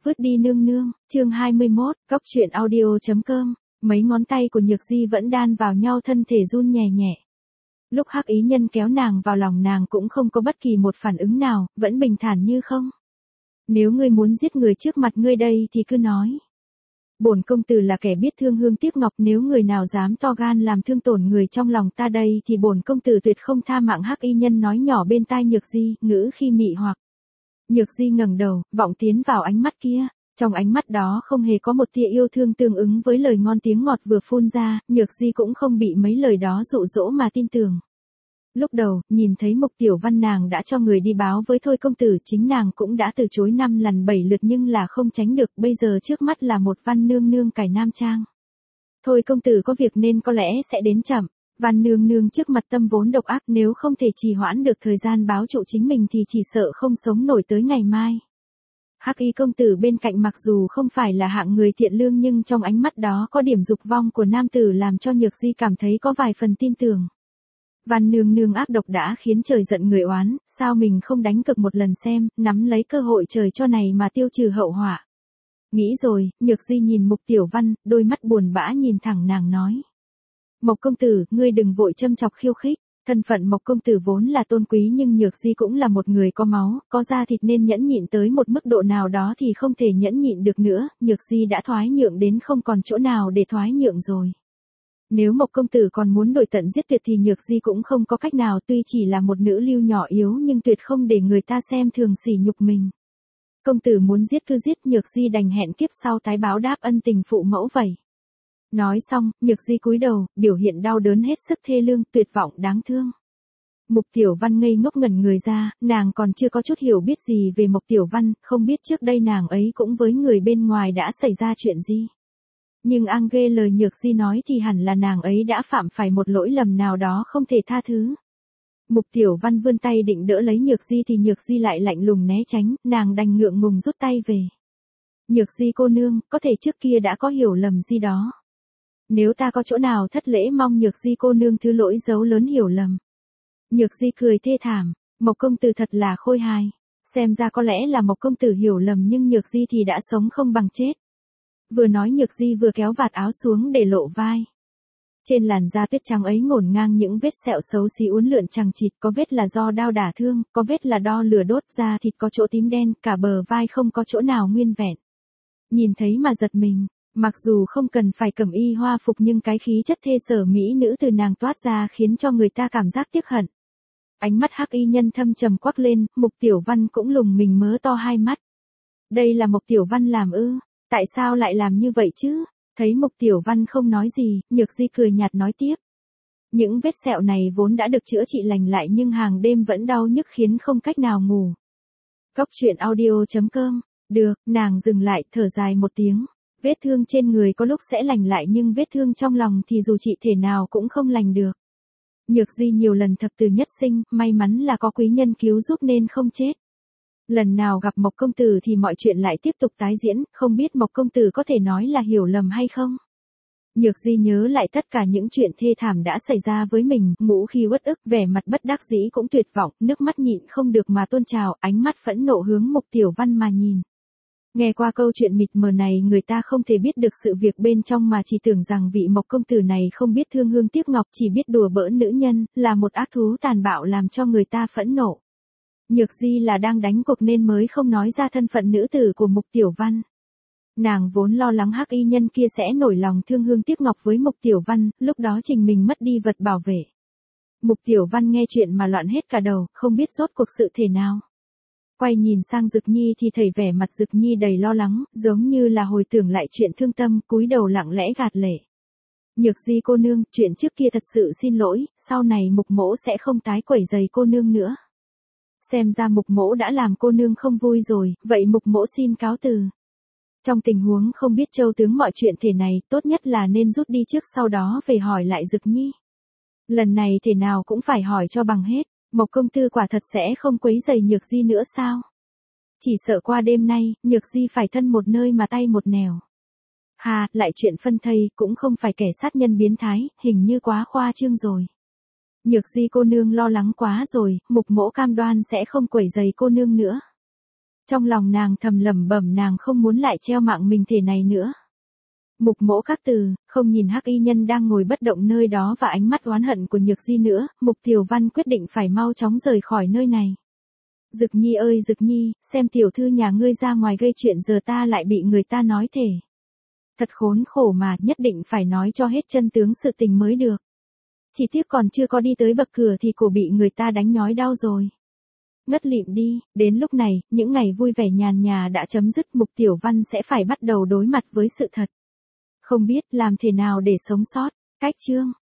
Vứt đi nương nương, chương 21, cóc truyện audio.com, mấy ngón tay của Nhược Di vẫn đan vào nhau, thân thể run nhẹ nhẹ. Lúc Hắc Ý Nhân kéo nàng vào lòng, nàng cũng không có bất kỳ một phản ứng nào, vẫn bình thản như không. Nếu ngươi muốn giết người trước mặt ngươi đây thì cứ nói. Bổn công tử là kẻ biết thương hương tiếc ngọc, nếu người nào dám to gan làm thương tổn người trong lòng ta đây thì bổn công tử tuyệt không tha mạng. Hắc Y Nhân nói nhỏ bên tai Nhược Di, ngữ khi mị hoặc. Nhược Di ngẩng đầu, vọng tiến vào ánh mắt kia, trong ánh mắt đó không hề có một tia yêu thương tương ứng với lời ngon tiếng ngọt vừa phun ra, Nhược Di cũng không bị mấy lời đó dụ dỗ mà tin tưởng. Lúc đầu, nhìn thấy Mục Tiểu Văn nàng đã cho người đi báo với Thôi công tử, chính nàng cũng đã từ chối 5 lần 7 lượt nhưng là không tránh được, bây giờ trước mắt là một Văn nương nương cải nam trang. Thôi công tử có việc nên có lẽ sẽ đến chậm. Văn nương nương trước mặt tâm vốn độc ác, nếu không thể trì hoãn được thời gian báo trụ chính mình thì chỉ sợ không sống nổi tới ngày mai. Hắc Y công tử bên cạnh mặc dù không phải là hạng người thiện lương nhưng trong ánh mắt đó có điểm dục vong của nam tử làm cho Nhược Di cảm thấy có vài phần tin tưởng. Văn nương nương ác độc đã khiến trời giận người oán, sao mình không đánh cược một lần xem, nắm lấy cơ hội trời cho này mà tiêu trừ hậu họa. Nghĩ rồi, Nhược Di nhìn Mục Tiểu Văn, đôi mắt buồn bã nhìn thẳng nàng nói. Mộc công tử, ngươi đừng vội châm chọc khiêu khích, thân phận Mộc công tử vốn là tôn quý nhưng Nhược Di cũng là một người có máu, có da thịt nên nhẫn nhịn tới một mức độ nào đó thì không thể nhẫn nhịn được nữa, Nhược Di đã thoái nhượng đến không còn chỗ nào để thoái nhượng rồi. Nếu Mộc công tử còn muốn đổi tận giết tuyệt thì Nhược Di cũng không có cách nào, tuy chỉ là một nữ lưu nhỏ yếu nhưng tuyệt không để người ta xem thường sỉ nhục mình. Công tử muốn giết cứ giết, Nhược Di đành hẹn kiếp sau tái báo đáp ân tình phụ mẫu vậy. Nói xong, Nhược Di cúi đầu, biểu hiện đau đớn hết sức thê lương, tuyệt vọng đáng thương. Mục Tiểu Văn ngây ngốc ngẩn người ra, nàng còn chưa có chút hiểu biết gì về Mục Tiểu Văn, không biết trước đây nàng ấy cũng với người bên ngoài đã xảy ra chuyện gì. Nhưng nghe lời Nhược Di nói thì hẳn là nàng ấy đã phạm phải một lỗi lầm nào đó không thể tha thứ. Mục Tiểu Văn vươn tay định đỡ lấy Nhược Di thì Nhược Di lại lạnh lùng né tránh, nàng đành ngượng ngùng rút tay về. Nhược Di cô nương, có thể trước kia đã có hiểu lầm gì đó. Nếu ta có chỗ nào thất lễ mong Nhược Di cô nương thứ lỗi dấu lớn hiểu lầm. Nhược Di cười thê thảm, Mộc công tử thật là khôi hài. Xem ra có lẽ là Mộc công tử hiểu lầm nhưng Nhược Di thì đã sống không bằng chết. Vừa nói Nhược Di vừa kéo vạt áo xuống để lộ vai. Trên làn da tuyết trắng ấy ngổn ngang những vết sẹo xấu xí uốn lượn chằng chịt, có vết là do đao đả thương, có vết là do lửa đốt, da thịt có chỗ tím đen, cả bờ vai không có chỗ nào nguyên vẹn. Nhìn thấy mà giật mình. Mặc dù không cần phải cẩm y hoa phục nhưng cái khí chất thê sở mỹ nữ từ nàng toát ra khiến cho người ta cảm giác tiếc hận. Ánh mắt Hắc Y Nhân thâm trầm quắc lên, Mục Tiểu Văn cũng lùng mình mớ to hai mắt. Đây là Mục Tiểu Văn làm ư? Tại sao lại làm như vậy chứ? Thấy Mục Tiểu Văn không nói gì, Nhược Di cười nhạt nói tiếp. Những vết sẹo này vốn đã được chữa trị lành lại nhưng hàng đêm vẫn đau nhức khiến không cách nào ngủ. Cóc truyện audio.com. Được, nàng dừng lại, thở dài một tiếng. Vết thương trên người có lúc sẽ lành lại nhưng vết thương trong lòng thì dù trị thể nào cũng không lành được. Nhược Di nhiều lần thập tử nhất sinh, may mắn là có quý nhân cứu giúp nên không chết. Lần nào gặp Mộc công tử thì mọi chuyện lại tiếp tục tái diễn, không biết Mộc công tử có thể nói là hiểu lầm hay không? Nhược Di nhớ lại tất cả những chuyện thê thảm đã xảy ra với mình, ngũ khi uất ức, vẻ mặt bất đắc dĩ cũng tuyệt vọng, nước mắt nhịn không được mà tuôn trào, ánh mắt phẫn nộ hướng Mục Tiểu Văn mà nhìn. Nghe qua câu chuyện mịt mờ này người ta không thể biết được sự việc bên trong mà chỉ tưởng rằng vị Mộc công tử này không biết thương hương tiếc ngọc, chỉ biết đùa bỡn nữ nhân, là một ác thú tàn bạo làm cho người ta phẫn nộ. Nhược Di là đang đánh cuộc nên mới không nói ra thân phận nữ tử của Mục Tiểu Văn. Nàng vốn lo lắng Hắc Y Nhân kia sẽ nổi lòng thương hương tiếc ngọc với Mục Tiểu Văn, lúc đó trình mình mất đi vật bảo vệ. Mục Tiểu Văn nghe chuyện mà loạn hết cả đầu, không biết rốt cuộc sự thể nào. Quay nhìn sang Dực Nhi thì thấy vẻ mặt Dực Nhi đầy lo lắng, giống như là hồi tưởng lại chuyện thương tâm, cúi đầu lặng lẽ gạt lệ. Nhược Di cô nương, chuyện trước kia thật sự xin lỗi, sau này Mục mỗ sẽ không tái quẩy giày cô nương nữa. Xem ra Mục mỗ đã làm cô nương không vui rồi, vậy Mục mỗ xin cáo từ. Trong tình huống không biết châu tướng mọi chuyện thể này, tốt nhất là nên rút đi trước sau đó về hỏi lại Dực Nhi. Lần này thể nào cũng phải hỏi cho bằng hết. Mộc công tử quả thật sẽ không quấy rầy Nhược Di nữa sao? Chỉ sợ qua đêm nay, Nhược Di phải thân một nơi mà tay một nẻo. Hà, lại chuyện phân thây, cũng không phải kẻ sát nhân biến thái, hình như quá khoa trương rồi. Nhược Di cô nương lo lắng quá rồi, Mục mỗ cam đoan sẽ không quấy rầy cô nương nữa. Trong lòng nàng thầm lẩm bẩm nàng không muốn lại treo mạng mình thể này nữa. Mục Mỗ các từ, không nhìn hắc y nhân đang ngồi bất động nơi đó và ánh mắt oán hận của Nhược Di nữa, Mục Tiểu Văn quyết định phải mau chóng rời khỏi nơi này. Dực Nhi ơi Dực Nhi, xem tiểu thư nhà ngươi ra ngoài gây chuyện giờ ta lại bị người ta nói thể. Thật khốn khổ mà, nhất định phải nói cho hết chân tướng sự tình mới được. Chỉ tiếc còn chưa có đi tới bậc cửa thì cổ bị người ta đánh nhói đau rồi. Ngất lịm đi, đến lúc này, những ngày vui vẻ nhàn nhà đã chấm dứt, Mục Tiểu Văn sẽ phải bắt đầu đối mặt với sự thật. Không biết làm thế nào để sống sót. Cách chương